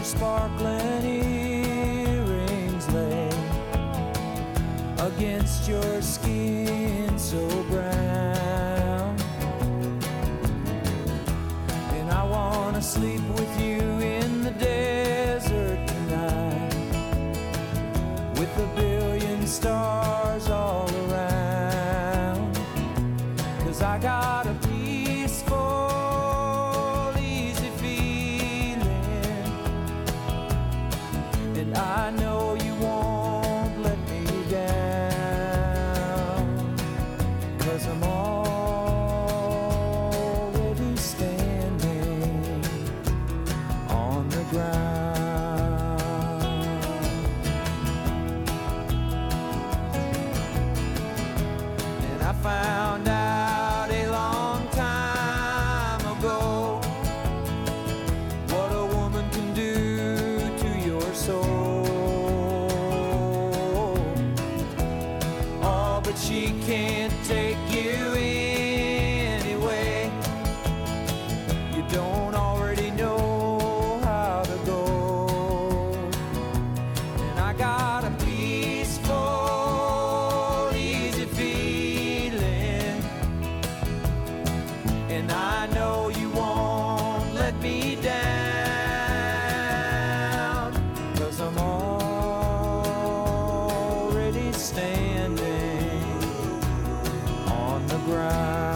your sparkling earrings lay against your skin so brown. And I wanna sleep with you in the desert tonight, with a billion stars all around. 'Cause I got a peaceful, easy feeling, and I know you won't let me down, 'cause I'm already standing on the ground. And I found out a long time ago what a woman can do to your soul. Oh, but she can't take you anyway. You don't already know how to go. And I got a peaceful, easy feeling, and I know you won't let me down, 'cause I'm already standing on the ground.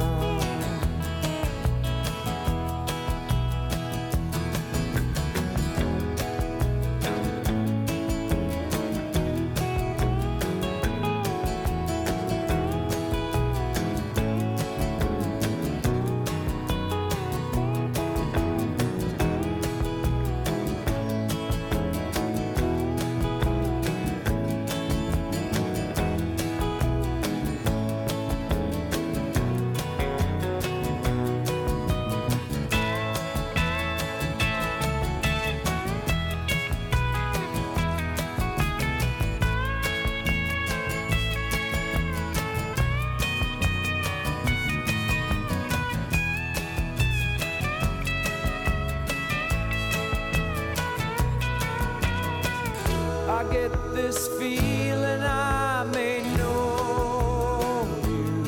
I get this feeling I may know you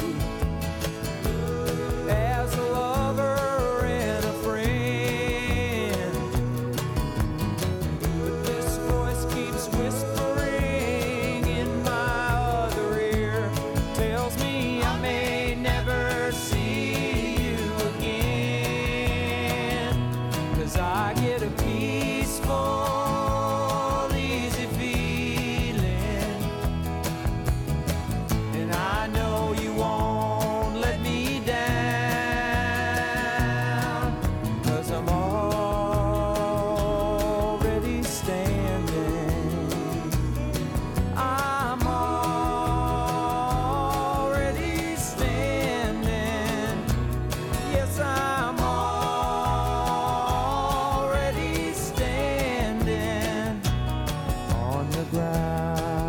as a lover and a friend, but this voice keeps whispering in my other ear, tells me I may never see you again, 'cause I get a peaceful, easy feeling, and I know you won't let me down, 'cause I'm already standing. I'm already standing. Yes, I'm already standing on the ground.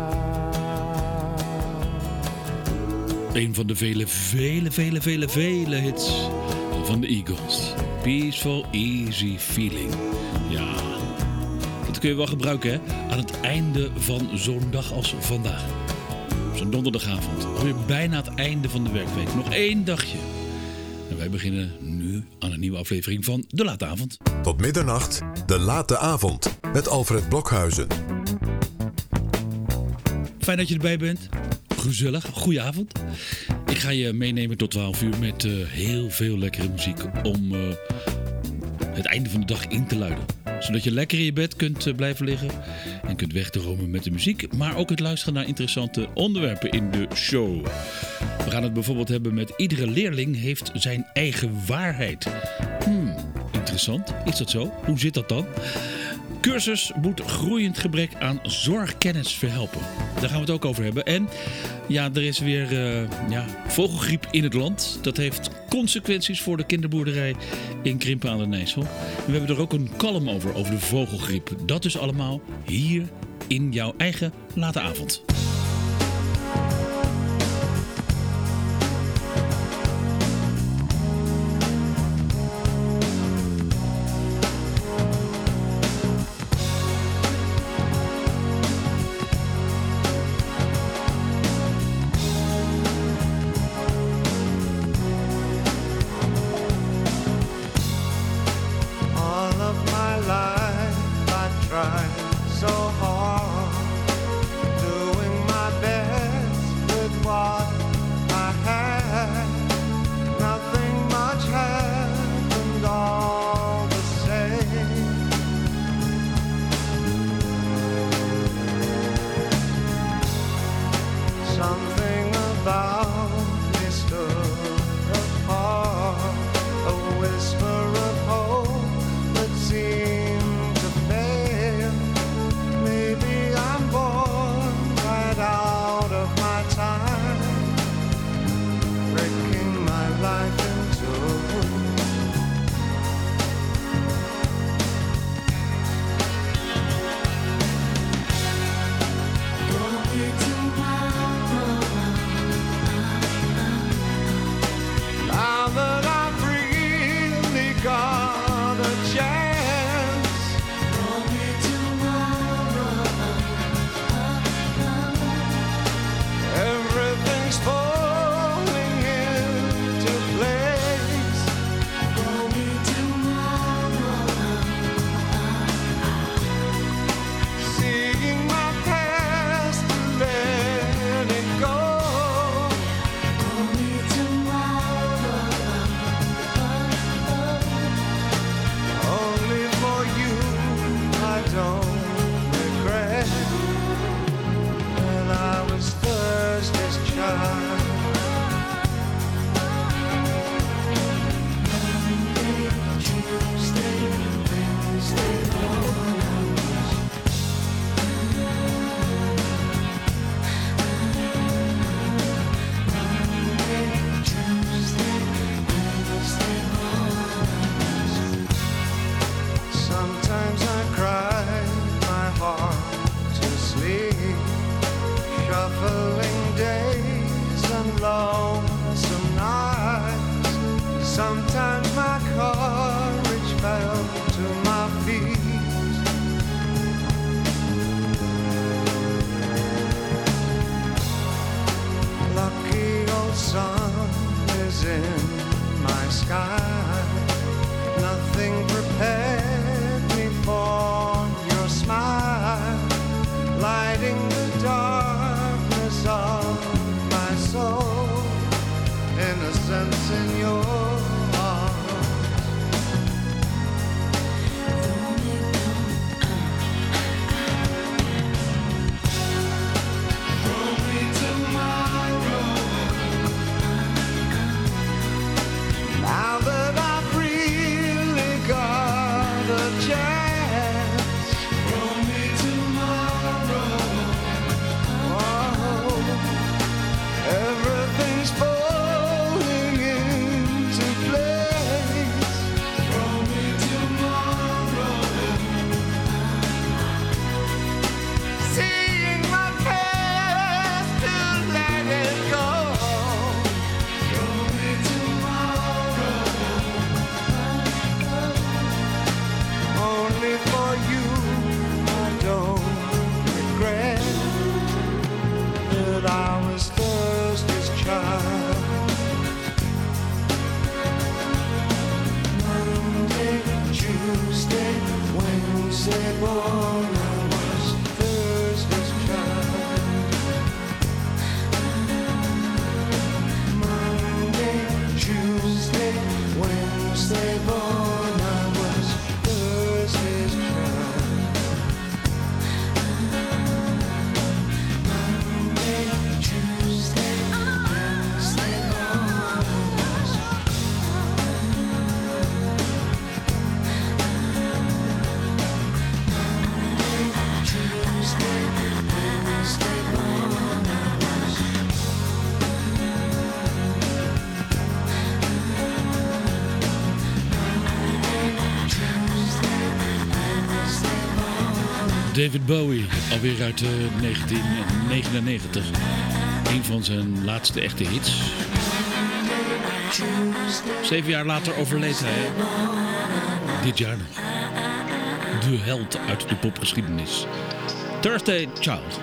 Een van de vele hits van de Eagles. Peaceful, easy feeling. Ja, dat kun je wel gebruiken, hè? Aan het einde van zo'n dag als vandaag. Zo'n donderdagavond. Alweer bijna het einde van de werkweek. Nog 1 dagje. En wij beginnen nu aan een nieuwe aflevering van De Late Avond. Tot middernacht, De Late Avond. Met Alfred Blokhuizen. Fijn dat je erbij bent. Gezellig. Goedenavond. Ik ga je meenemen tot 12 uur met heel veel lekkere muziek om het einde van de dag in te luiden. Zodat je lekker in je bed kunt blijven liggen en kunt wegdromen met de muziek. Maar ook het luisteren naar interessante onderwerpen in de show. We gaan het bijvoorbeeld hebben met iedere leerling heeft zijn eigen waarheid. Interessant. Is dat zo? Hoe zit dat dan? Cursus moet groeiend gebrek aan zorgkennis verhelpen. Daar gaan we het ook over hebben. En ja, er is weer vogelgriep in het land. Dat heeft consequenties voor de kinderboerderij in Krimpen aan de Nijssel. En we hebben er ook een column over de vogelgriep. Dat is allemaal hier in jouw eigen Late Avond. Sometimes I cry my heart to sleep, shuffling days and lonesome nights. Sometimes my courage fell to my feet. Lucky old sun is in my sky. Nothing prepared me for your smile, lighting the darkness of my soul, innocence in your arms. Throw me tomorrow. Now that I've really got a chance, throw me tomorrow. Oh, everything's falling into place. Throw me tomorrow. Seeing my past to let it go. Throw me tomorrow. Only for you, I don't regret that I was Thursday's child. Monday, Tuesday, Wednesday born, I was Thursday's child. Monday, Tuesday, Wednesday born, I was Thursday's child. Monday, Tuesday, Wednesday born, I was. Tuesday, Wednesday born, I was. David Bowie, alweer uit 1999. Een van zijn laatste echte hits. 7 jaar later overleed hij. Dit jaar nog. De held uit de popgeschiedenis. Thursday Child.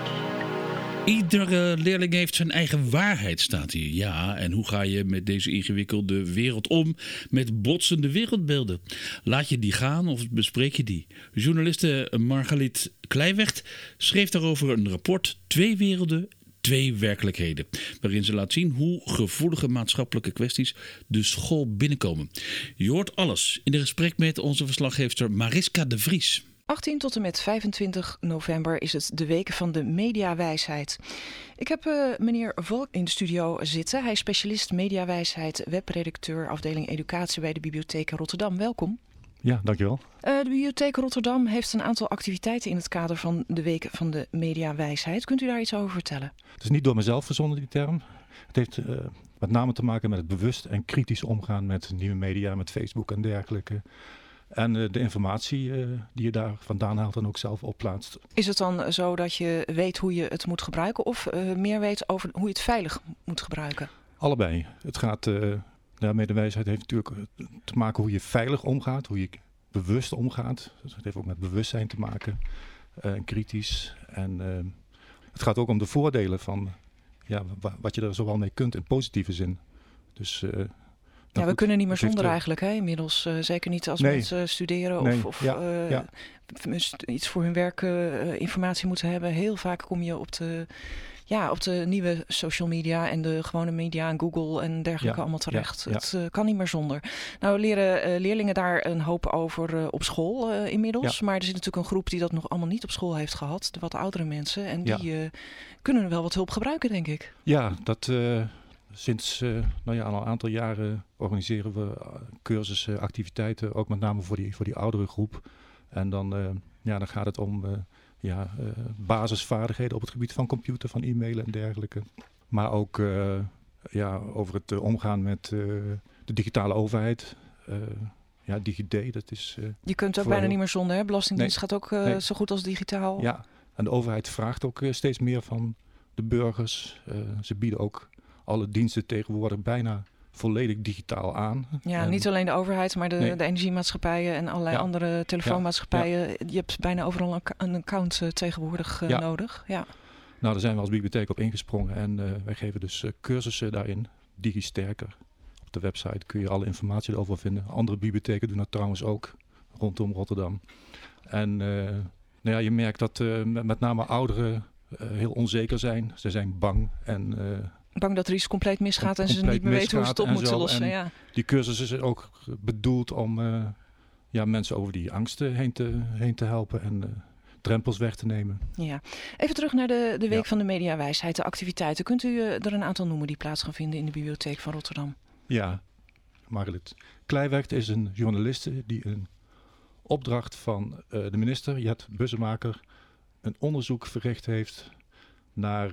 Iedere leerling heeft zijn eigen waarheid, staat hier. Ja, en hoe ga je met deze ingewikkelde wereld om met botsende wereldbeelden? Laat je die gaan of bespreek je die? Journaliste Margaliet Kleiwecht schreef daarover een rapport 2 werelden, 2 werkelijkheden. Waarin ze laat zien hoe gevoelige maatschappelijke kwesties de school binnenkomen. Je hoort alles in een gesprek met onze verslaggeefster Mariska de Vries. 18 tot en met 25 november is het de week van de mediawijsheid. Ik heb meneer Volk in de studio zitten. Hij is specialist mediawijsheid, webredacteur, afdeling educatie bij de Bibliotheek Rotterdam. Welkom. Ja, dankjewel. De Bibliotheek Rotterdam heeft een aantal activiteiten in het kader van de week van de mediawijsheid. Kunt u daar iets over vertellen? Het is niet door mezelf verzonnen, die term. Het heeft met name te maken met het bewust en kritisch omgaan met nieuwe media, met Facebook en dergelijke. En de informatie die je daar vandaan haalt en ook zelf opplaatst. Is het dan zo dat je weet hoe je het moet gebruiken of meer weet over hoe je het veilig moet gebruiken? Allebei. Het gaat, mediawijsheid heeft natuurlijk te maken hoe je veilig omgaat, hoe je bewust omgaat. Dus het heeft ook met bewustzijn te maken, kritisch. En het gaat ook om de voordelen van wat je er zowel mee kunt in positieve zin. Dus... Ja, we kunnen niet meer zonder eigenlijk, hè, inmiddels. Zeker niet als mensen studeren of iets voor hun werk informatie moeten hebben. Heel vaak kom je op de nieuwe social media en de gewone media en Google en dergelijke allemaal terecht. Ja. Het kan niet meer zonder. Nou leren leerlingen daar een hoop over op school inmiddels. Ja. Maar er zit natuurlijk een groep die dat nog allemaal niet op school heeft gehad. De wat oudere mensen. En die kunnen wel wat hulp gebruiken, denk ik. Ja, dat... Sinds al een aantal jaren organiseren we cursussen, activiteiten, ook met name voor die oudere groep. En dan gaat het om basisvaardigheden op het gebied van computer, van e-mailen en dergelijke. Maar ook over het omgaan met de digitale overheid. DigiD, dat is... je kunt ook bijna niet meer zonder, hè? Belastingdienst gaat ook zo goed als digitaal. Ja, en de overheid vraagt ook steeds meer van de burgers. Ze bieden ook alle diensten tegenwoordig bijna volledig digitaal aan. Ja, niet alleen de overheid, maar de energiemaatschappijen en allerlei andere telefoonmaatschappijen. Ja. Je hebt bijna overal een account tegenwoordig nodig. Ja. Nou, daar zijn we als bibliotheek op ingesprongen en wij geven dus cursussen daarin. DigiSterker. Op de website kun je alle informatie erover vinden. Andere bibliotheken doen dat trouwens ook rondom Rotterdam. En je merkt dat met name ouderen heel onzeker zijn. Ze zijn bang en... bang dat er iets compleet misgaat en ze niet meer weten hoe ze het op moeten lossen. Ja. Die cursus is ook bedoeld om mensen over die angsten heen te helpen en drempels weg te nemen. Ja. Even terug naar de Week van de Mediawijsheid, de activiteiten. Kunt u er een aantal noemen die plaats gaan vinden in de Bibliotheek van Rotterdam? Ja, Margaret Kleiweg is een journaliste die een opdracht van de minister, Jet Bussemaker, een onderzoek verricht heeft naar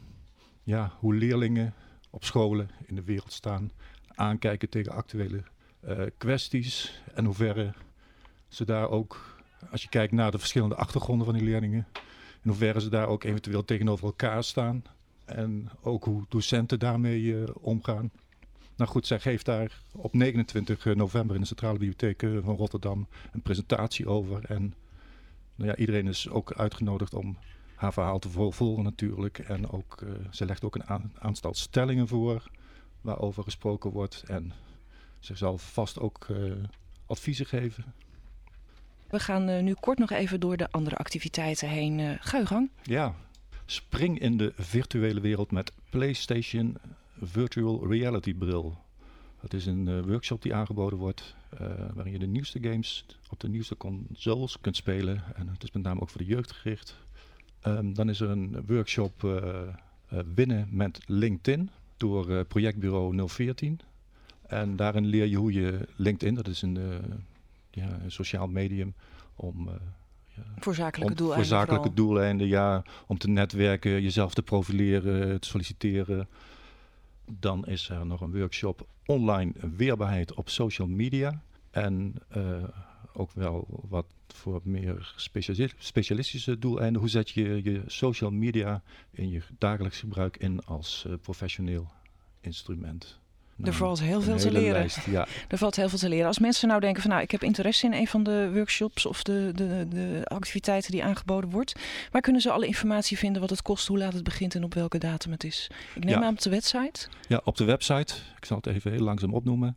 hoe leerlingen op scholen in de wereld staan, aankijken tegen actuele kwesties en hoeverre ze daar ook, als je kijkt naar de verschillende achtergronden van die leerlingen, in hoeverre ze daar ook eventueel tegenover elkaar staan en ook hoe docenten daarmee omgaan. Nou goed, zij geeft daar op 29 november in de Centrale Bibliotheek van Rotterdam een presentatie over. En iedereen is ook uitgenodigd om haar verhaal te volgen natuurlijk. En ook, ze legt ook een aantal stellingen voor waarover gesproken wordt. En ze zal vast ook adviezen geven. We gaan nu kort nog even door de andere activiteiten heen. Ga uw gang. Ja, spring in de virtuele wereld met PlayStation Virtual Reality bril. Dat is een workshop die aangeboden wordt waarin je de nieuwste games op de nieuwste consoles kunt spelen. En het is met name ook voor de jeugd gericht. Dan is er een workshop winnen met LinkedIn door projectbureau 014. En daarin leer je hoe je LinkedIn, dat is een sociaal medium om... voor zakelijke doeleinden, om te netwerken, jezelf te profileren, te solliciteren. Dan is er nog een workshop online weerbaarheid op social media. En ook wel wat voor meer specialistische doeleinden. Hoe zet je je social media in je dagelijks gebruik in als professioneel instrument? Er valt heel veel te leren. Lijst, ja. Er valt heel veel te leren. Als mensen nou denken van ik heb interesse in een van de workshops of de activiteiten die aangeboden wordt. Waar kunnen ze alle informatie vinden, wat het kost, hoe laat het begint en op welke datum het is? Ik neem aan op de website. Ja, op de website. Ik zal het even heel langzaam opnoemen.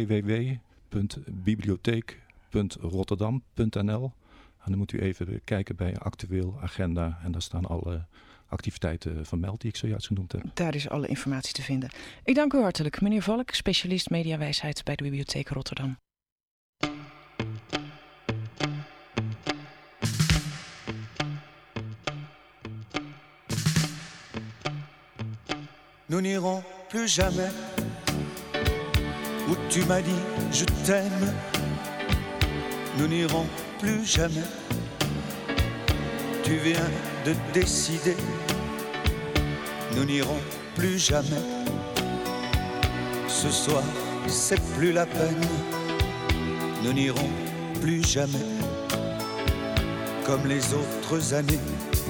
www.bibliotheek.rotterdam.nl. En dan moet u even kijken bij actueel agenda en daar staan alle activiteiten vermeld die ik zojuist genoemd heb. Daar is alle informatie te vinden. Ik dank u hartelijk, meneer Valk, specialist mediawijsheid bij de Bibliotheek Rotterdam. Nous n'irons plus jamais où tu m'as dit je t'aime. Nous n'irons plus jamais. Tu viens de décider. Nous n'irons plus jamais. Ce soir, c'est plus la peine. Nous n'irons plus jamais comme les autres années.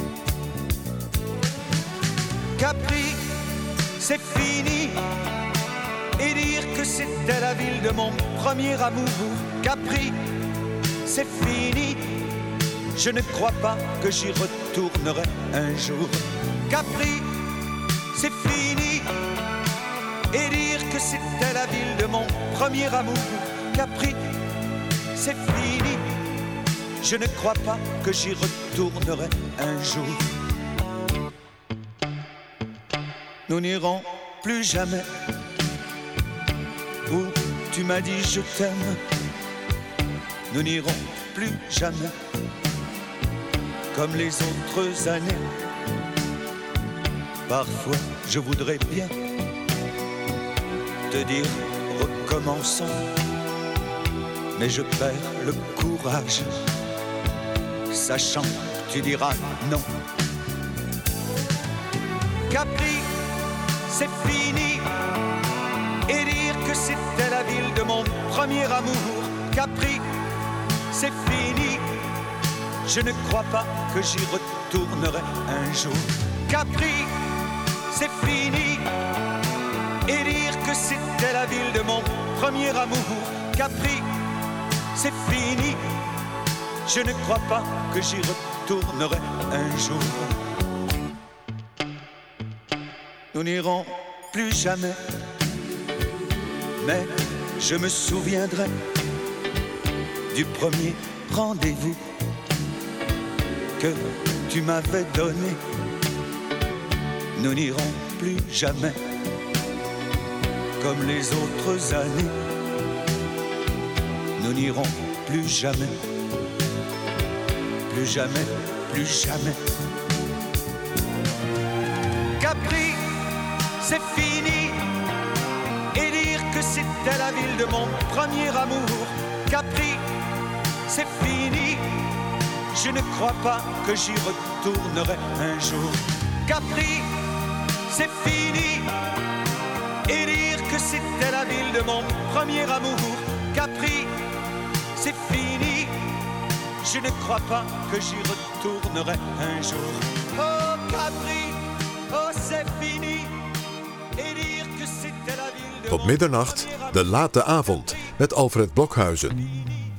Capri, c'est fini. Et dire que c'était la ville de mon premier amour. Capri, c'est fini. Je ne crois pas que j'y retournerai un jour. Capri, c'est fini. Et dire que c'était la ville de mon premier amour. Capri, c'est fini. Je ne crois pas que j'y retournerai un jour. Nous n'irons plus jamais où tu m'as dit je t'aime. Nous n'irons plus jamais comme les autres années. Parfois je voudrais bien te dire recommençons, mais je perds le courage, sachant que tu diras non. Capri, c'est fini. Et dire que c'était la ville de mon premier amour. Capri, c'est fini. Je ne crois pas que j'y retournerai un jour. Capri, c'est fini. Et dire que c'était la ville de mon premier amour. Capri, c'est fini. Je ne crois pas que j'y retournerai un jour. Nous n'irons plus jamais, mais je me souviendrai du premier rendez-vous que tu m'avais donné. Nous n'irons plus jamais comme les autres années. Nous n'irons plus jamais, plus jamais, plus jamais. Capri, c'est fini. Et dire que c'était la ville de mon premier amour. Capri, c'est fini. Je ne crois pas que j'y retournerai un jour. Capri, c'est fini. Et dire que c'était la ville de mon premier amour. Capri, c'est fini. Je ne crois pas que j'y retournerai un jour. Oh Capri, oh c'est fini. Et dire que c'était la ville de Tot middernacht, de late avond, met Alfred Blokhuizen.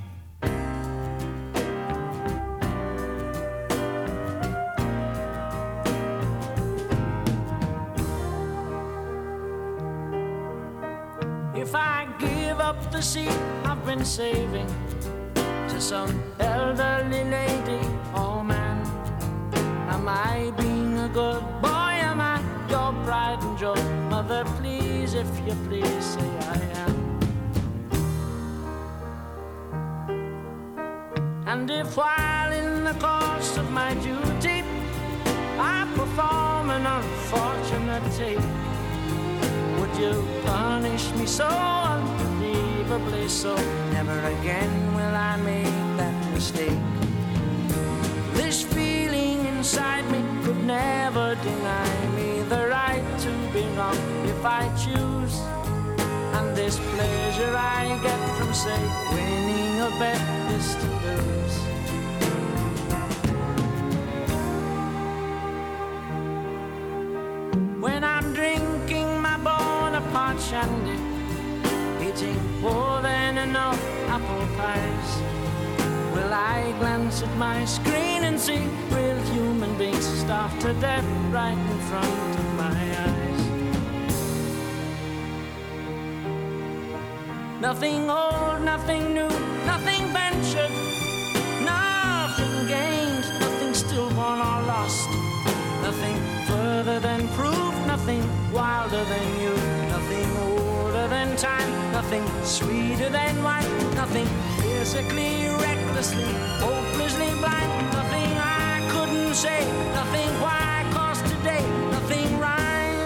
If I give up the seat I've been saving to some elderly lady or man, am I being a good boy? Am I your pride and joy? Mother, please, if you please, say I am. And if while in the course of my duty I perform an unfortunate take, would you punish me so unbelievably so? Never again will I make that mistake. This feeling inside me could never deny me the right to be wrong if I choose. And this pleasure I get from, say, winning a bet is to lose. When I'm drinking my Bonaparte shandy, eating more than enough apple pies, will I glance at my screen and see real human beings starved to death right in front of my eyes? Nothing old, nothing new, nothing ventured, nothing gained, nothing stillborn or lost, nothing further than proof, nothing wilder than you, nothing older than time, nothing sweeter than wine, nothing physically, recklessly, hopelessly blind, nothing I couldn't say, nothing why, 'cause today, nothing rhyme.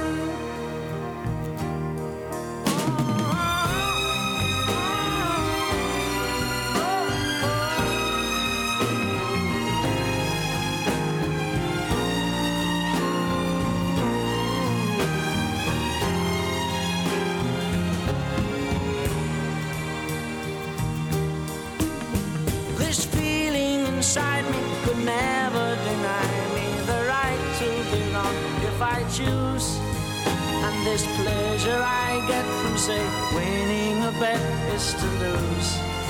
Inside me could never deny me the right to belong if I choose. And this pleasure I get from, say, winning a bet is to lose.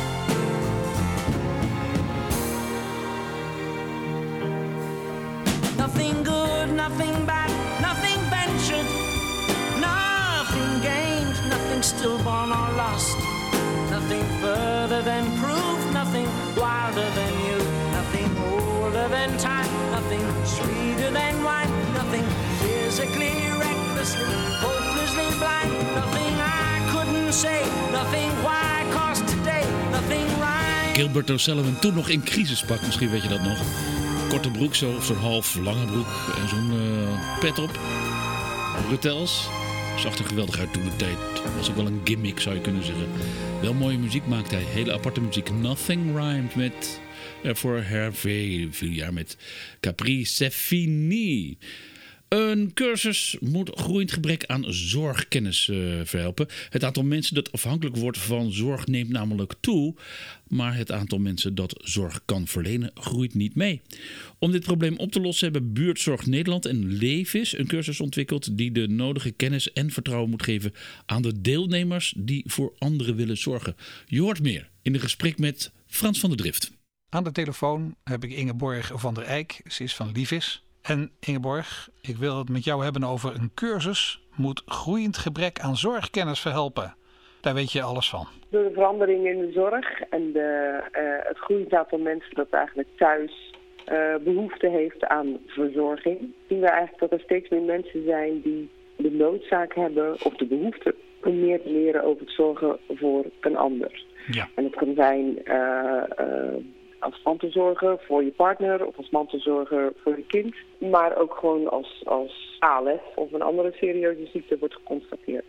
Nothing good, nothing bad, nothing ventured, nothing gained, nothing stillborn or lost, nothing further than proof, nothing wilder than you, nothing older than time, nothing sweeter than wine, nothing physically, recklessly, hopelessly blind, nothing I couldn't say, nothing why, 'cause today, nothing right. Gilbert O'Sullivan, toen nog in crisispak, misschien weet je dat nog. Korte broek, zo'n half lange broek en zo'n pet op. Bretels. Zag er geweldig uit toen de tijd. Was ook wel een gimmick, zou je kunnen zeggen. Wel mooie muziek maakte hij. Hele aparte muziek. Nothing Rhymed met... voor Hervé, 4 jaar met Capri, c'est fini. Een cursus moet groeiend gebrek aan zorgkennis verhelpen. Het aantal mensen dat afhankelijk wordt van zorg neemt namelijk toe. Maar het aantal mensen dat zorg kan verlenen groeit niet mee. Om dit probleem op te lossen hebben Buurtzorg Nederland en Levis een cursus ontwikkeld die de nodige kennis en vertrouwen moet geven aan de deelnemers die voor anderen willen zorgen. Je hoort meer in een gesprek met Frans van der Drift. Aan de telefoon heb ik Ingeborg van der Eyck. Ze is van Levis. En Ingeborg, ik wil het met jou hebben over een cursus moet groeiend gebrek aan zorgkennis verhelpen. Daar weet je alles van. Door de verandering in de zorg en het groeiend aantal mensen dat eigenlijk thuis behoefte heeft aan verzorging, zien we eigenlijk dat er steeds meer mensen zijn die de noodzaak hebben of de behoefte om meer te leren over het zorgen voor een ander. Ja. En het kan zijn als mantelzorger voor je partner of als mantelzorger voor je kind. Maar ook gewoon als ALS of een andere serieuze ziekte wordt geconstateerd.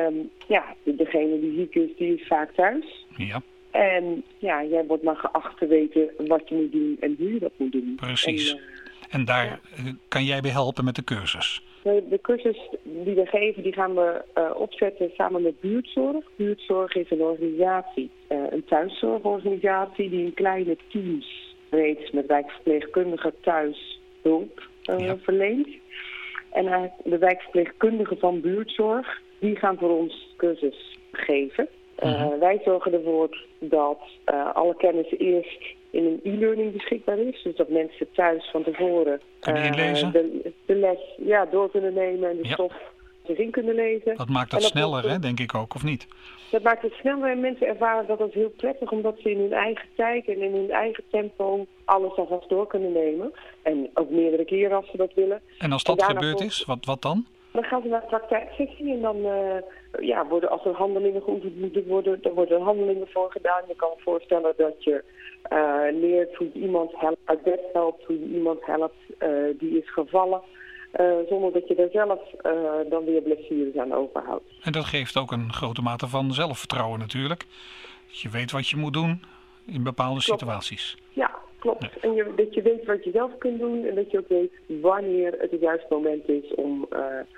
Degene die ziek is, die is vaak thuis. Ja. En jij wordt maar geacht te weten wat je moet doen en hoe je dat moet doen. Precies. En daar kan jij bij helpen met de cursus? De cursus die we geven, die gaan we opzetten samen met Buurtzorg. Buurtzorg is een organisatie, een thuiszorgorganisatie die in kleine teams reeds met wijkverpleegkundigen thuis hulp verleent. En de wijkverpleegkundigen van Buurtzorg, die gaan voor ons cursus geven. Wij zorgen ervoor dat alle kennis eerst in een e-learning beschikbaar is. Dus dat mensen thuis van tevoren de les door kunnen nemen en de stof zich in kunnen lezen. Dat maakt het sneller, hè, denk ik ook, of niet? Dat maakt het sneller en mensen ervaren dat heel prettig, omdat ze in hun eigen tijd en in hun eigen tempo alles alvast door kunnen nemen. En ook meerdere keren als ze dat willen. En als dat gebeurd is, wat dan? Dan gaan ze naar de praktijksessie en dan als er handelingen geoefend moeten worden, dan worden er handelingen voor gedaan. Je kan je voorstellen dat je leert hoe je iemand helpt, uit bed helpt, hoe je iemand helpt die is gevallen. Zonder dat je er zelf dan weer blessures aan overhoudt. En dat geeft ook een grote mate van zelfvertrouwen natuurlijk. Dat je weet wat je moet doen in bepaalde situaties. Ja, klopt. Ja. En dat je weet wat je zelf kunt doen en dat je ook weet wanneer het juiste moment is om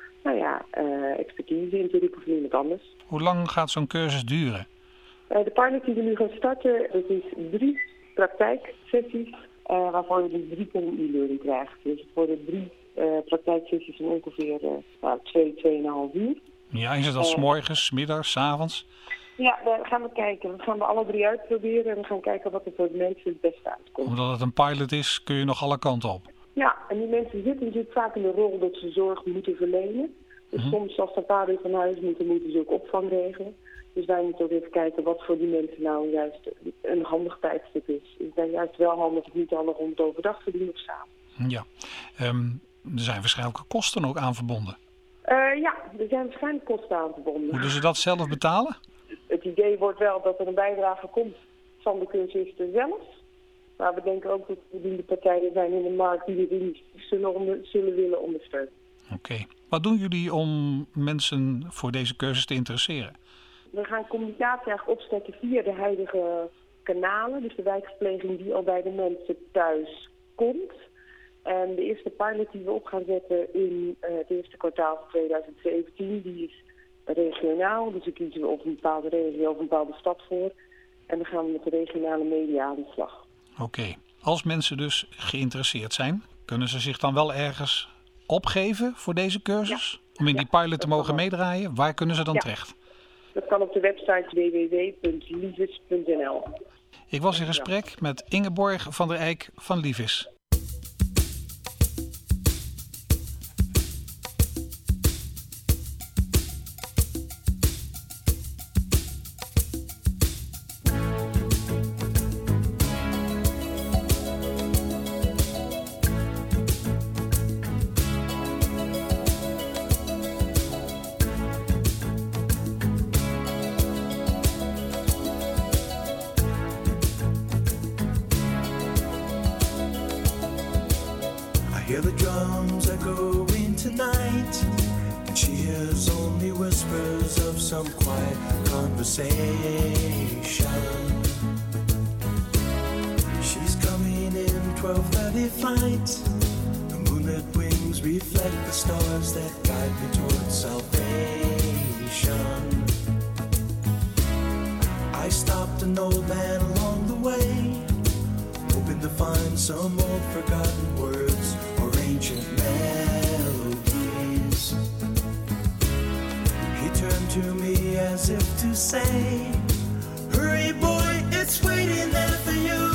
expertise in te roepen van iemand anders. Hoe lang gaat zo'n cursus duren? De pilot die we nu gaan starten, dat is 3 praktijksessies waarvan je dus 3 keer een e-learning krijgt. Dus het worden 3 praktijksessies van ongeveer 2,5 uur. Ja, is het dan 's morgens, 's middags, 's avonds? Ja, daar gaan we kijken. We gaan we alle 3 uitproberen en we gaan kijken wat er voor de mensen het beste uitkomt. Omdat het een pilot is, kun je nog alle kanten op. Ja, en die mensen zitten natuurlijk vaak in de rol dat ze zorg moeten verlenen. Dus soms als ze vader van huis moeten ze ook opvang regelen. Dus wij moeten ook even kijken wat voor die mensen nou juist een handig tijdstip is. Is dat juist wel handig of niet handig om het overdag te doen of s'avonds? Ja, er zijn waarschijnlijk kosten ook aan verbonden. Ja, er zijn waarschijnlijk kosten aan verbonden. Moeten ze dat zelf betalen? Het idee wordt wel dat er een bijdrage komt van de cursisten zelf. Maar we denken ook dat er de partijen zijn in de markt die erin zullen willen ondersteunen. Oké. Wat doen jullie om mensen voor deze cursus te interesseren? We gaan communicatie eigenlijk opzetten via de huidige kanalen. Dus de wijkverpleging die al bij de mensen thuis komt. En de eerste pilot die we op gaan zetten in het eerste kwartaal van 2017, die is regionaal. Dus dan kiezen we of een bepaalde regio of een bepaalde stad voor. En dan gaan we met de regionale media aan de slag. Oké. Als mensen dus geïnteresseerd zijn, kunnen ze zich dan wel ergens opgeven voor deze cursus? Ja. Om in die pilot te mogen meedraaien? Waar kunnen ze dan terecht? Dat kan op de website www.levis.nl. Ik was in gesprek met Ingeborg van der Eyck van Levis. Hear the drums echoing tonight. She hears only whispers of some quiet conversation. She's coming in 12:30 flight. The moon red wings reflect the stars that guide me towards salvation. I stopped an old man along the way, hoping to find some old forgotten words or ancient melodies. He turned to me as if to say, hurry boy, it's waiting there for you.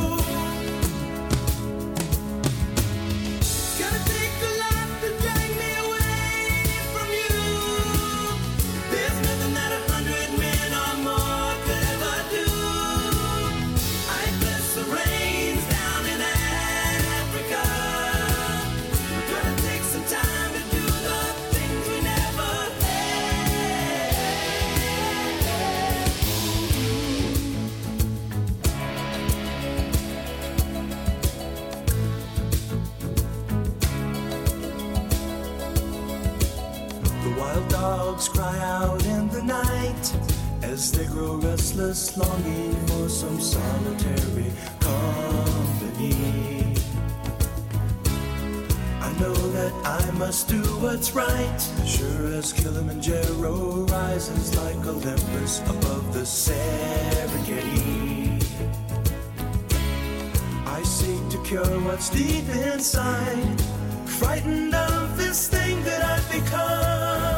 Cry out in the night as they grow restless, longing for some solitary company. I know that I must do what's right, sure as Kilimanjaro rises like Olympus above the Serengeti. I seek to cure what's deep inside, frightened of this thing that I've become.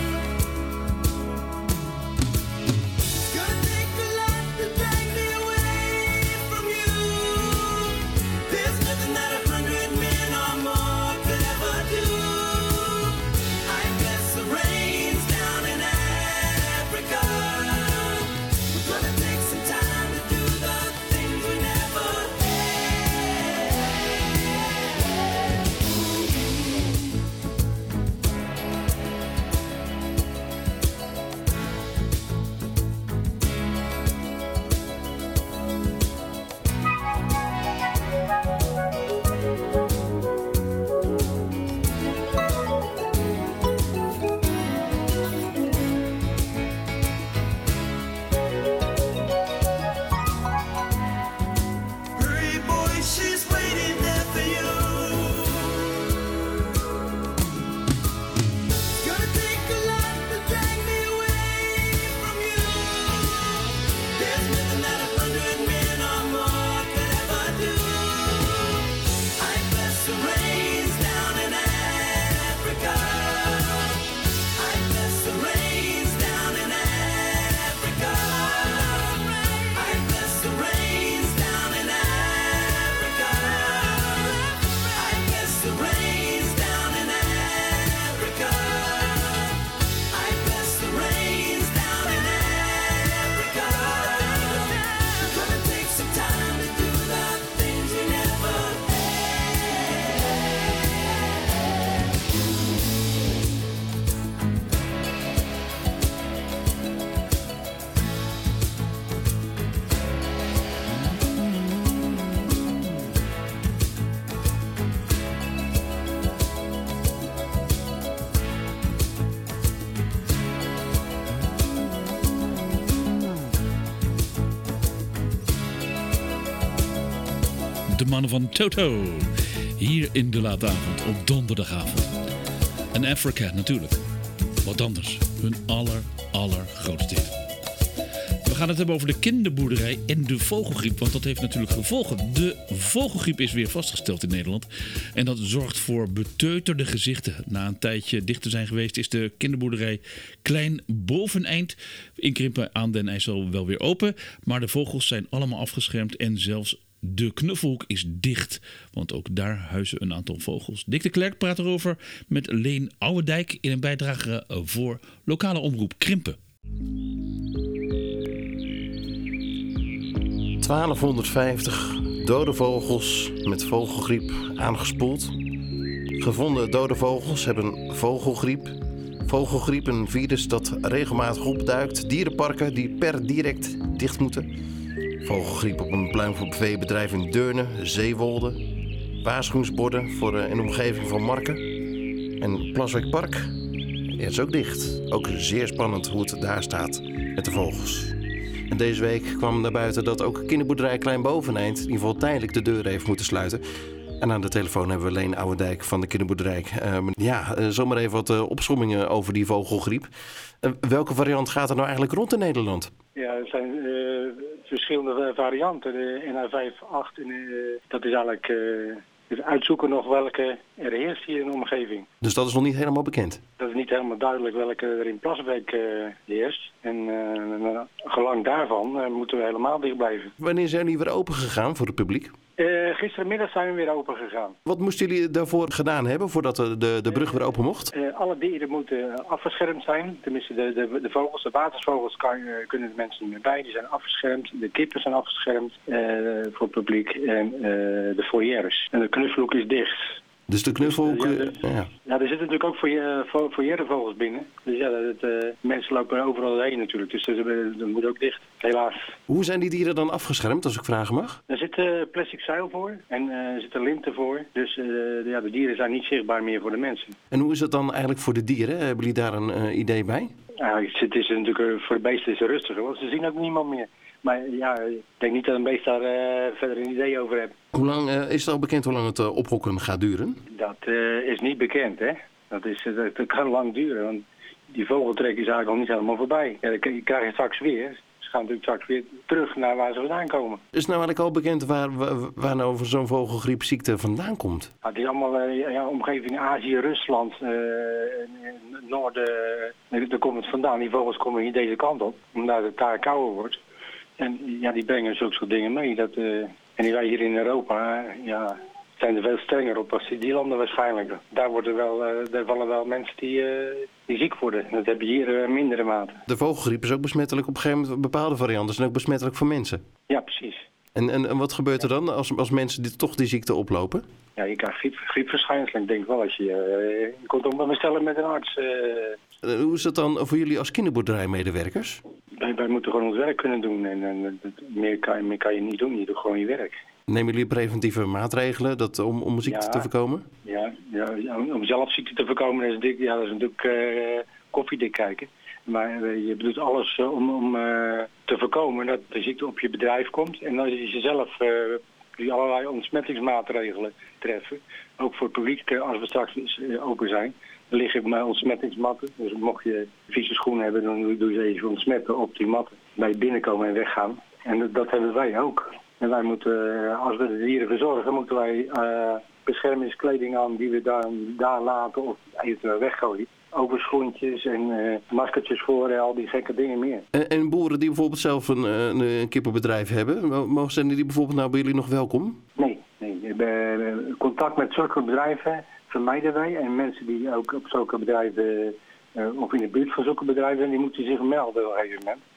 De mannen van Toto. Hier in de late avond, op donderdagavond. En Africa natuurlijk. Wat anders. Hun allergrootste hit. We gaan het hebben over de kinderboerderij en de vogelgriep. Want dat heeft natuurlijk gevolgen. De vogelgriep is weer vastgesteld in Nederland. En dat zorgt voor beteuterde gezichten. Na een tijdje dicht te zijn geweest is de kinderboerderij Klein Boveneind in Krimpen aan den IJssel wel weer open. Maar de vogels zijn allemaal afgeschermd en zelfs de knuffelhoek is dicht, want ook daar huizen een aantal vogels. Dick de Klerk praat erover met Leen Ouwendijk in een bijdrage voor lokale omroep Krimpen. 1250 dode vogels met vogelgriep aangespoeld. Gevonden dode vogels hebben vogelgriep. Vogelgriep, een virus dat regelmatig opduikt. Dierenparken die per direct dicht moeten. Vogelgriep op een pluimveebedrijf in Deurne, Zeewolde. Waarschuwingsborden voor in de omgeving van Marken. En Plaswijkpark is ook dicht. Ook zeer spannend hoe het daar staat met de vogels. En deze week kwam naar buiten dat ook kinderboerderij Klein Boveneind in ieder geval tijdelijk de deuren heeft moeten sluiten. En aan de telefoon hebben we Leen Ouwendijk van de kinderboerderij. Zomaar even wat opsommingen over die vogelgriep. Welke variant gaat er nou eigenlijk rond in Nederland? Ja, er zijn verschillende varianten. De NH5-8, dat is eigenlijk het uitzoeken nog welke er heerst hier in de omgeving. Dus dat is nog niet helemaal bekend? Dat is niet helemaal duidelijk welke er in Plaswijk heerst. En gelang daarvan moeten we helemaal dicht blijven. Wanneer zijn jullie weer open gegaan voor het publiek? Gisterenmiddag zijn we weer open gegaan. Wat moesten jullie daarvoor gedaan hebben voordat de brug weer open mocht? Alle dieren moeten afgeschermd zijn. Tenminste, de vogels, de watersvogels kunnen de mensen niet meer bij. Die zijn afgeschermd. De kippen zijn afgeschermd voor het publiek. En de foyers. En de knuffelhoek is dicht. Dus de knuffelhoek... Ja, er zitten natuurlijk ook foyervogels binnen. Dus ja, mensen lopen overal heen natuurlijk. Dus dat moet ook dicht, helaas. Hoe zijn die dieren dan afgeschermd, als ik vragen mag? Er zit plastic zeil voor en er zitten linten voor. Dus de dieren zijn niet zichtbaar meer voor de mensen. En hoe is het dan eigenlijk voor de dieren? Hebben jullie daar een idee bij? Het is natuurlijk voor de beesten is het rustiger, want ze zien ook niemand meer. Maar ja, ik denk niet dat een beest daar verder een idee over heeft. Hoe lang is het al bekend hoe lang het ophokken gaat duren? Dat is niet bekend, hè. Dat kan lang duren, want die vogeltrek is eigenlijk al niet helemaal voorbij. Ja, dan krijg je straks weer. Ze gaan natuurlijk straks weer terug naar waar ze vandaan komen. Is nou eigenlijk al bekend waar nou zo'n vogelgriepziekte vandaan komt? Het is allemaal omgeving Azië, Rusland, Noorden. Daar komt het vandaan. Die vogels komen hier deze kant op, omdat het daar kouder wordt. En ja, die brengen zulke soort dingen mee. En wij hier in Europa zijn er veel strenger op als die landen waarschijnlijk. Daar vallen wel mensen die ziek worden. Dat heb je hier mindere mate. De vogelgriep is ook besmettelijk op een gegeven moment. Bepaalde varianten zijn ook besmettelijk voor mensen. Ja, precies. En wat gebeurt er dan als mensen toch die ziekte oplopen? Ja, je krijgt griepverschijnselen. Ik denk wel als je komt ook bestellen met een arts. Hoe is het dan voor jullie als kinderboerderijmedewerkers? Wij moeten gewoon ons werk kunnen doen en meer kan je niet doen. Je doet gewoon je werk. Nemen jullie preventieve maatregelen om ziekte te voorkomen? Ja, om zelf ziekte te voorkomen is natuurlijk koffiedik kijken. Maar je doet alles om te voorkomen dat de ziekte op je bedrijf komt. En als je zelf die allerlei ontsmettingsmaatregelen treffen. Ook voor het publiek, als we straks open zijn. Er liggen ontsmettingsmatten. Dus mocht je vieze schoenen hebben, dan doe je ze even ontsmetten op die matten. Bij het binnenkomen en weggaan. En dat hebben wij ook. En wij moeten, als we de dieren verzorgen, moeten wij beschermingskleding aan die we daar laten of eventueel weggooien. Overschoentjes en maskertjes voor al die gekke dingen meer. En boeren die bijvoorbeeld zelf een kippenbedrijf hebben, zijn die bijvoorbeeld nou bij jullie nog welkom? Nee. Contact met zulke bedrijven vermijden wij. En mensen die ook op zulke bedrijven of in de buurt van zulke bedrijven zijn, die moeten zich melden op een gegeven moment.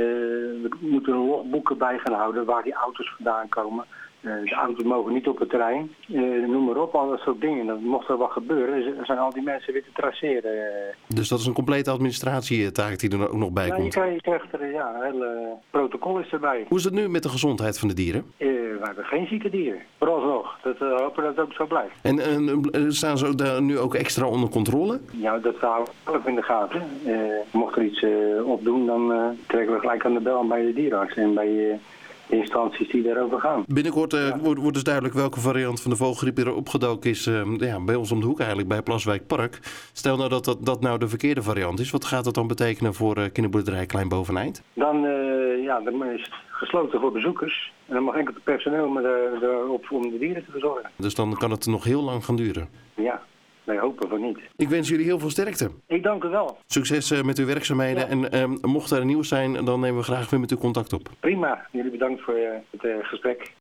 We moeten logboeken bij gaan houden waar die auto's vandaan komen. De auto's mogen niet op het terrein. Noem maar op, al dat soort dingen. Dan mocht er wat gebeuren, zijn al die mensen weer te traceren. Dus dat is een complete administratietaak die er ook nog bij komt? Ja, je krijgt er een hele protocol is erbij. Hoe is het nu met de gezondheid van de dieren? We hebben geen zieke dieren. Vooralsnog. Hopen dat het ook zo blijft. En staan ze daar nu ook extra onder controle? Ja, dat houden we zelf in de gaten. Mocht er iets opdoen, dan trekken we gelijk aan de bel bij de dierenarts en bij de instanties die daarover gaan. Binnenkort wordt dus duidelijk welke variant van de vogelgriep er opgedoken is bij ons om de hoek eigenlijk, bij Plaswijk Park. Stel nou dat nou de verkeerde variant is. Wat gaat dat dan betekenen voor kinderboerderij Klein Boveneind? Dan is het gesloten voor bezoekers. En dan mag enkel het personeel erop om de dieren te verzorgen. Dus dan kan het nog heel lang gaan duren? Ja. Wij hopen van niet. Ik wens jullie heel veel sterkte. Ik dank u wel. Succes met uw werkzaamheden. Ja. En mocht er nieuws zijn, dan nemen we graag weer met u contact op. Prima. Jullie bedankt voor het gesprek.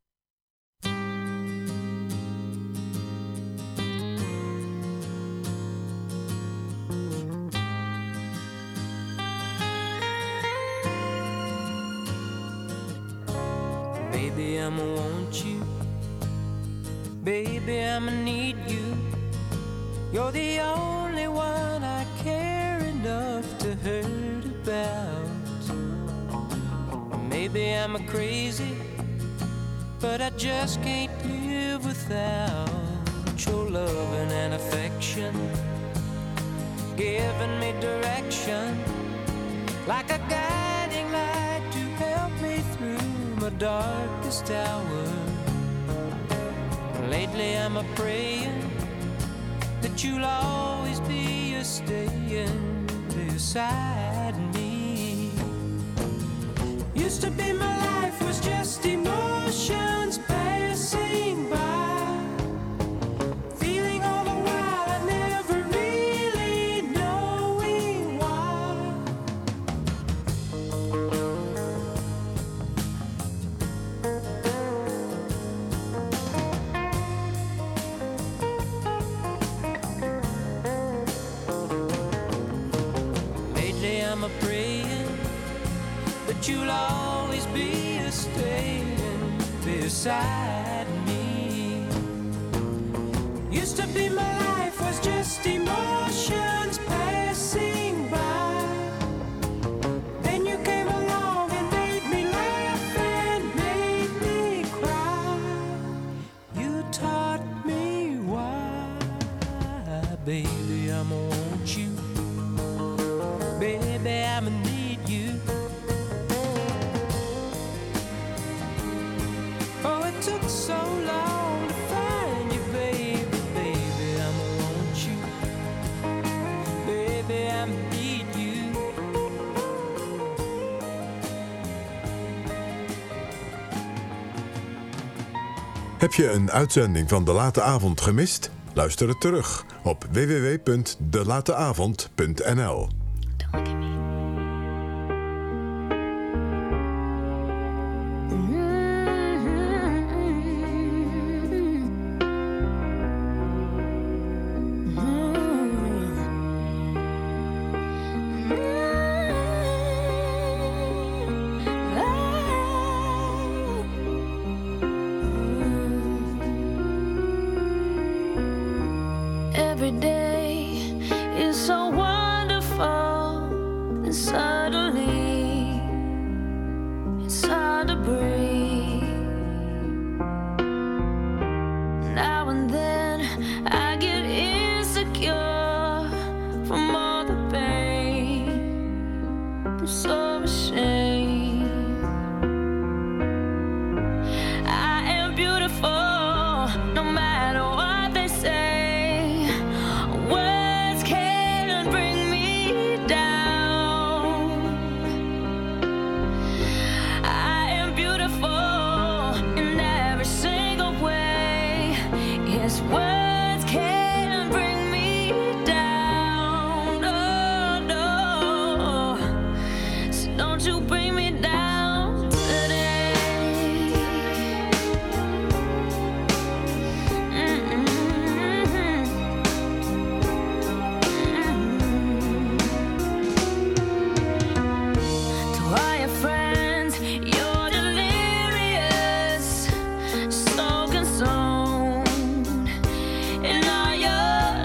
Baby, I'ma want you. Baby, I'ma need you. You're the only one I care enough to hurt about. Maybe I'm a crazy, but I just can't live without your loving and affection, giving me direction, like a guiding light to help me through my darkest hour. Lately I'm a praying that you'll always be a staying beside me. Used to be my life was just emotions passing by, feeling all the while I never really knowing why. Lately I'm a praying that you'll always be a staying beside me. Used to be my life was just emotions passing by. Then you came along and made me laugh and made me cry. You taught me why, baby, I'ma want you. Baby, I'ma need you. Oh, it took so long to find you, baby, baby, I'ma want you. Baby, I'ma need you. Heb je een uitzending van De Late Avond gemist? Luister het terug op www.delateavond.nl. Every day is so wonderful, and suddenly it's hard to breathe. Now and then I get insecure from all the pain. I'm so ashamed. I am beautiful, no matter what they say. Words can't bring me down. I am beautiful in every single way. Yes, words can't bring me down. Oh, no. So don't you bring me down today. To all your friends, you're delirious, so consumed in all your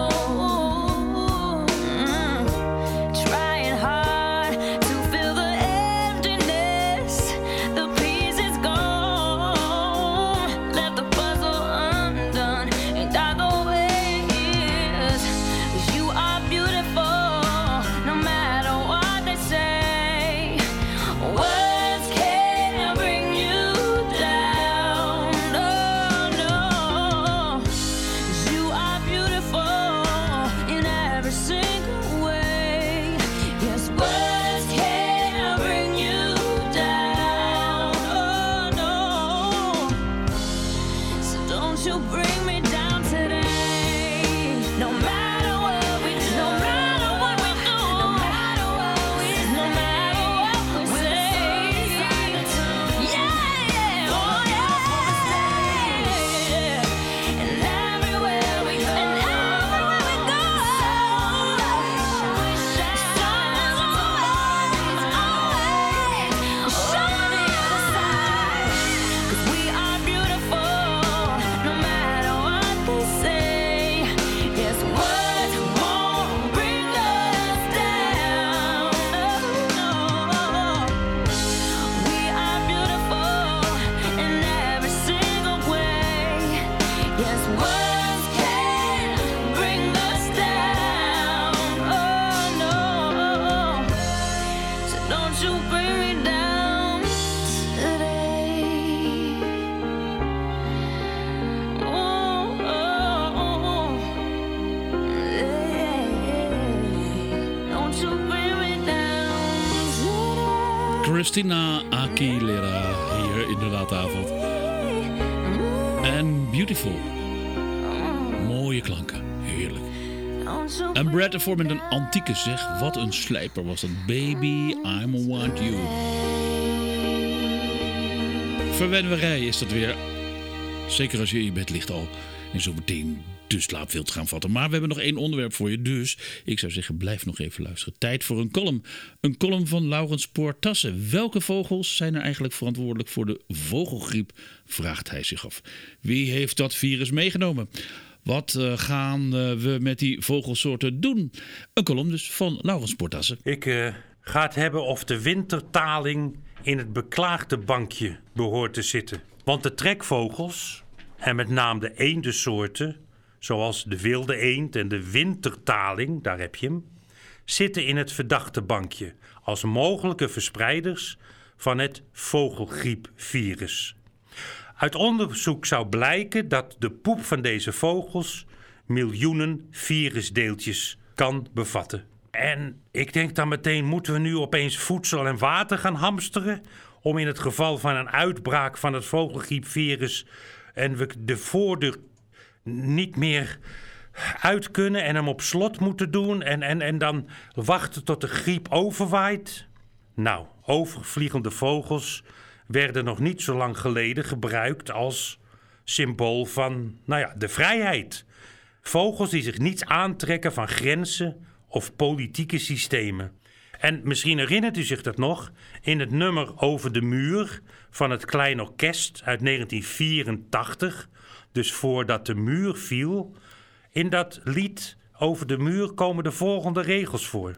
doom. Trying hard to fill the emptiness, the peace is gone. Left the puzzle undone, and I the way it is. 'Cause you are beautiful, no matter what they say. Words can't bring you down. Oh, no. 'Cause you are beautiful in every single way. Yes, words can't bring you down. Oh, no. So don't you bring me down today. No matter what we do, no matter what we do, no matter what we say, no matter what we say. Yeah, oh yeah. And everywhere we go, and everywhere we go, stars always show the other side. 'Cause we are beautiful, no matter what Christina Aguilera hier in de late avond. En Beautiful. Mooie klanken, heerlijk. En Brad ervoor met een antieke zeg. Wat een slijper was dat. Baby, I'm want you. Verwennerij is dat weer. Zeker als je in je bed ligt al en zo meteen de slaap wilt gaan vatten. Maar we hebben nog 1 onderwerp voor je. Dus ik zou zeggen, blijf nog even luisteren. Tijd voor een column. Een column van Laurens Poortassen. Welke vogels zijn er eigenlijk verantwoordelijk voor de vogelgriep? Vraagt hij zich af. Wie heeft dat virus meegenomen? Wat gaan we met die vogelsoorten doen? Een column dus van Laurens Poortassen. Ik ga het hebben of de wintertaling in het beklaagde bankje behoort te zitten. Want de trekvogels, en met name de eendensoorten, zoals de wilde eend en de wintertaling, daar heb je hem, zitten in het verdachte bankje als mogelijke verspreiders van het vogelgriepvirus. Uit onderzoek zou blijken dat de poep van deze vogels miljoenen virusdeeltjes kan bevatten. En ik denk dan meteen, moeten we nu opeens voedsel en water gaan hamsteren om in het geval van een uitbraak van het vogelgriepvirus en we de voordeur niet meer uit kunnen en hem op slot moeten doen en dan wachten tot de griep overwaait? Nou, overvliegende vogels werden nog niet zo lang geleden gebruikt als symbool van, de vrijheid. Vogels die zich niets aantrekken van grenzen of politieke systemen. En misschien herinnert u zich dat nog in het nummer Over de Muur van het Klein Orkest uit 1984, dus voordat de muur viel. In dat lied Over de Muur komen de volgende regels voor.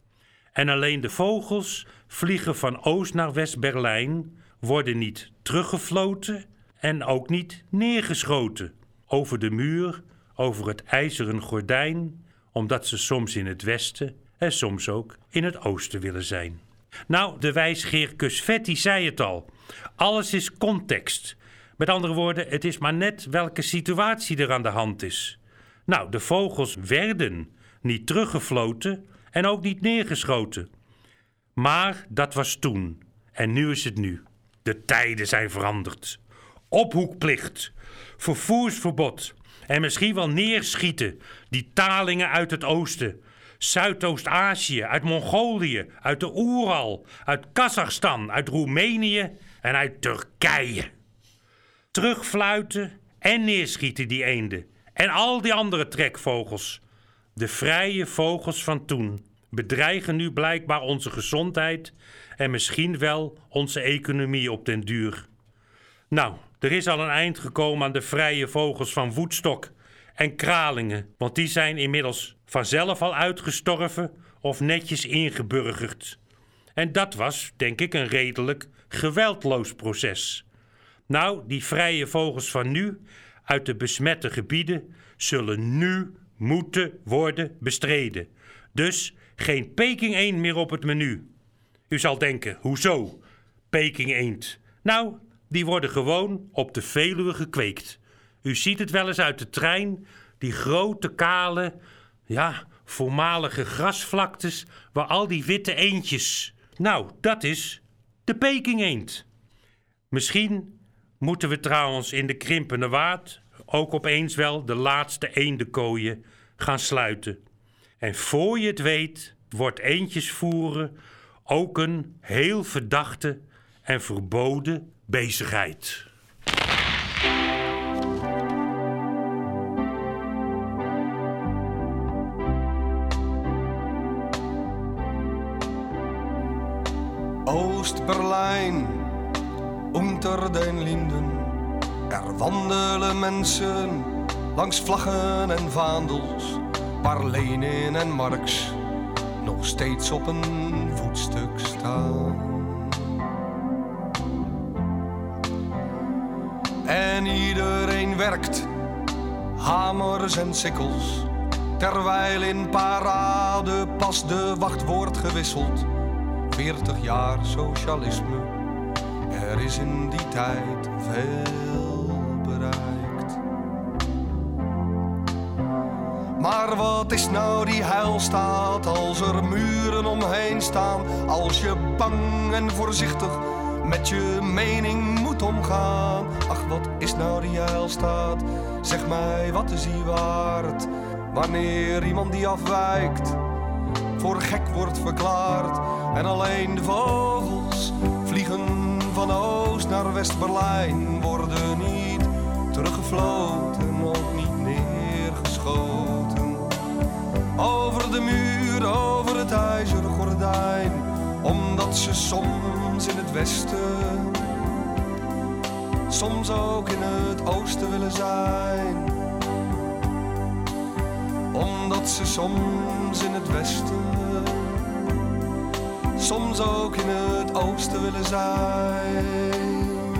En alleen de vogels vliegen van Oost naar West-Berlijn, worden niet teruggefloten en ook niet neergeschoten. Over de muur, over het ijzeren gordijn, omdat ze soms in het westen en soms ook in het oosten willen zijn. Nou, de wijsgeer Cusvetti zei het al. Alles is context. Met andere woorden, het is maar net welke situatie er aan de hand is. Nou, de vogels werden niet teruggefloten en ook niet neergeschoten. Maar dat was toen en nu is het nu. De tijden zijn veranderd. Ophoekplicht, vervoersverbod en misschien wel neerschieten. Die talingen uit het oosten, Zuidoost-Azië, uit Mongolië, uit de Oeral, uit Kazachstan, uit Roemenië en uit Turkije. Terugfluiten en neerschieten die eenden. En al die andere trekvogels. De vrije vogels van toen bedreigen nu blijkbaar onze gezondheid en misschien wel onze economie op den duur. Nou, er is al een eind gekomen aan de vrije vogels van Woodstock en Kralingen, want die zijn inmiddels vanzelf al uitgestorven of netjes ingeburgerd. En dat was, denk ik, een redelijk geweldloos proces. Nou, die vrije vogels van nu, uit de besmette gebieden, zullen nu moeten worden bestreden. Dus geen Peking-eend meer op het menu. U zal denken, hoezo Peking-eend? Nou, die worden gewoon op de Veluwe gekweekt. U ziet het wel eens uit de trein, die grote kale, voormalige grasvlaktes waar al die witte eendjes. Nou, dat is de Peking-eend. Misschien moeten we trouwens in de krimpende waard ook opeens wel de laatste eendenkooien gaan sluiten. En voor je het weet, wordt eendjes voeren ook een heel verdachte en verboden bezigheid. Oost-Berlijn, unter den Linden. Er wandelen mensen langs vlaggen en vaandels, waar Lenin en Marx nog steeds op een voetstuk staan. En iedereen werkt, hamers en sikkels, terwijl in parade pas de wacht wordt gewisseld. 40 jaar socialisme, er is in die tijd veel bereikt. Maar wat is nou die heilstaat als er muren omheen staan? Als je bang en voorzichtig met je mening moet omgaan. Ach, wat is nou die heilstaat? Zeg mij, wat is die waard? Wanneer iemand die afwijkt voor gek wordt verklaard. En alleen de vogels vliegen van Oost naar West-Berlijn. Worden niet teruggefloten, ook niet neergeschoten. Over de muur, over het ijzeren gordijn. Omdat ze soms in het westen, soms ook in het oosten willen zijn. Omdat ze soms in het westen, soms ook in het oosten willen zijn.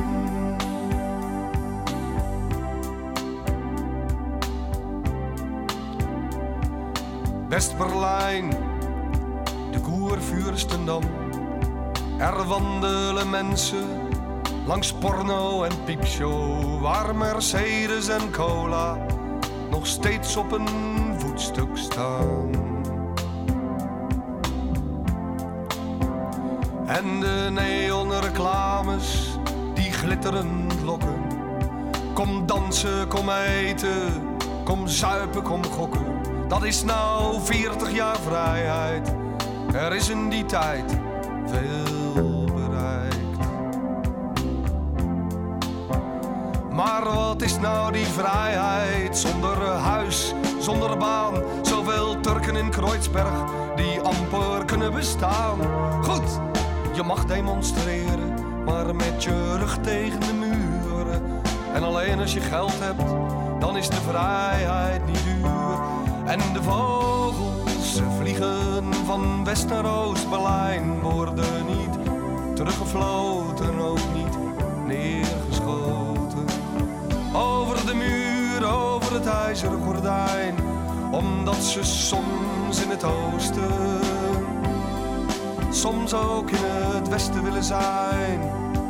West-Berlijn, de Kurfürstendamm. Er wandelen mensen langs porno en piepshow, waar Mercedes en cola nog steeds op een voetstuk staan. En de neonreclames die glitterend lokken. Kom dansen, kom eten, kom zuipen, kom gokken. Dat is nou 40 jaar vrijheid. Er is in die tijd veel bereikt. Maar wat is nou die vrijheid zonder huis, zonder baan? Zoveel Turken in Kreuzberg die amper kunnen bestaan. Goed, je mag demonstreren, maar met je rug tegen de muren. En alleen als je geld hebt, dan is de vrijheid niet duur. En de vogels vliegen van West naar Oost-Berlijn. Worden niet teruggefloten, ook niet neergeschoten. Over de muur, over het ijzeren gordijn. Omdat ze soms in het oosten, soms ook in het westen willen zijn.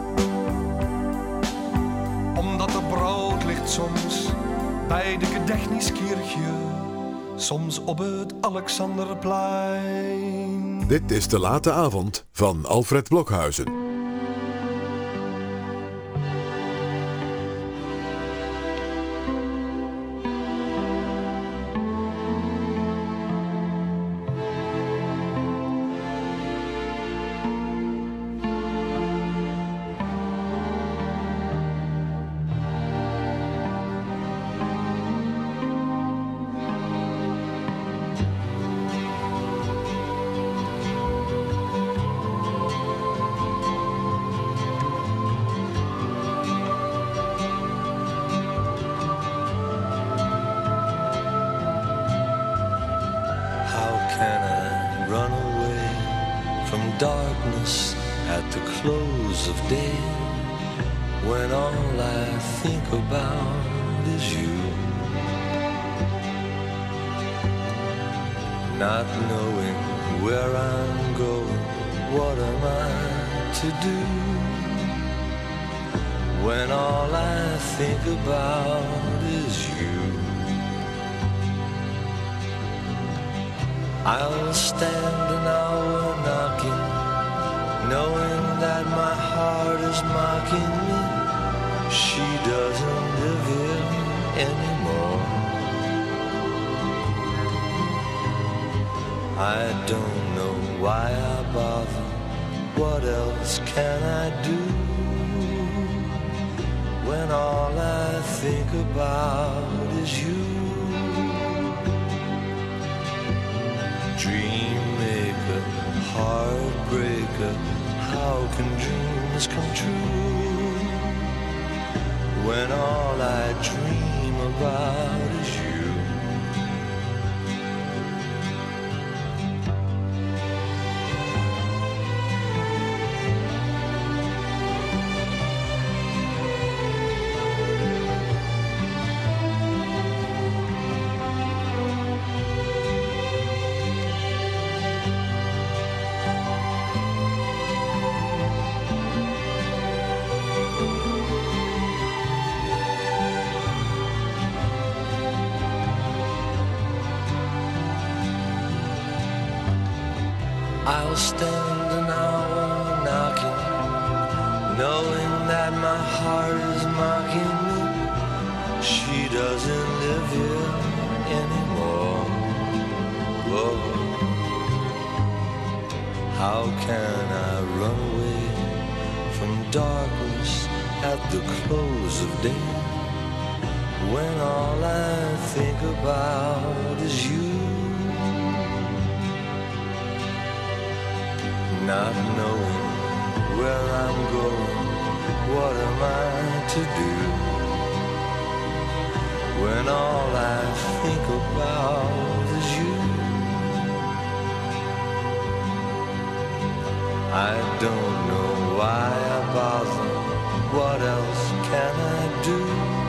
Omdat er brood ligt soms bij de Gedächtniskirche, soms op het Alexanderplein. Dit is De Late Avond van Alfred Blokhuizen. darkness at the close of day, when all I think about is you. Not knowing where I'm going, what am I to do, when all I think about is you. I'll stand an hour knocking, knowing that my heart is mocking me. She doesn't live here anymore. I don't know why I bother. What else can I do, when all I think about is you? Dream maker, heartbreaker, how can dreams come true, when all I dream about is you? I'll stand an hour knocking, knowing that my heart is mocking me. She doesn't live here anymore. Whoa. How can I run away from darkness at the close of day, when all I think about is you? Not knowing where I'm going, what am I to do, when all I think about is you? I don't know why I bother, what else can I do,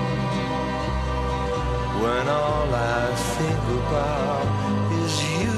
when all I think about is you?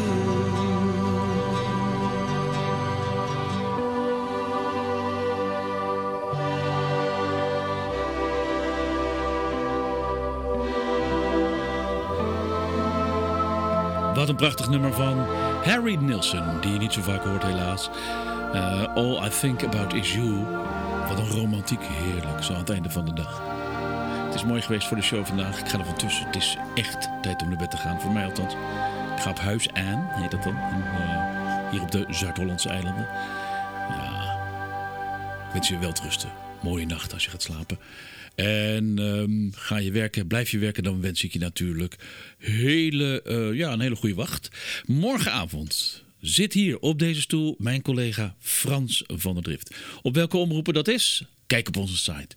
Wat een prachtig nummer van Harry Nilsson, die je niet zo vaak hoort helaas. All I Think About Is You. Wat een romantiek, heerlijk, zo aan het einde van de dag. Het is mooi geweest voor de show vandaag. Ik ga er van tussen. Het is echt tijd om naar bed te gaan, voor mij althans. Ik ga op huis aan, heet dat dan. Hier op de Zuid-Hollandse eilanden. Ja, ik wens je wel te rusten. Mooie nacht als je gaat slapen. En ga je werken, blijf je werken, dan wens ik je natuurlijk een hele goede wacht. Morgenavond zit hier op deze stoel mijn collega Frans van der Drift. Op welke omroepen dat is? Kijk op onze site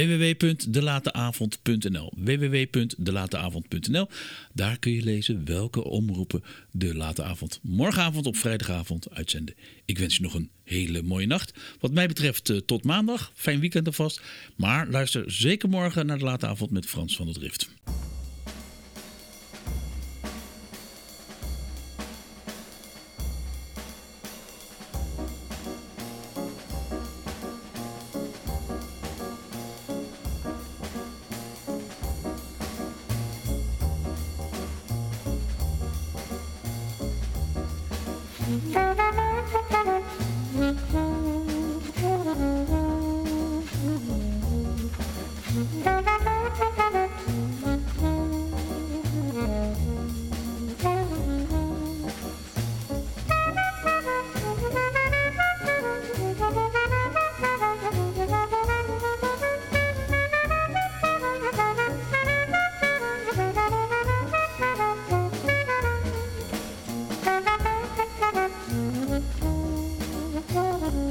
www.delateavond.nl www.delateavond.nl. Daar kun je lezen welke omroepen De Late Avond morgenavond op vrijdagavond uitzenden. Ik wens je nog een hele mooie nacht. Wat mij betreft tot maandag. Fijn weekend alvast. Maar luister zeker morgen naar De Late Avond met Frans van der Drift. Mm-hmm.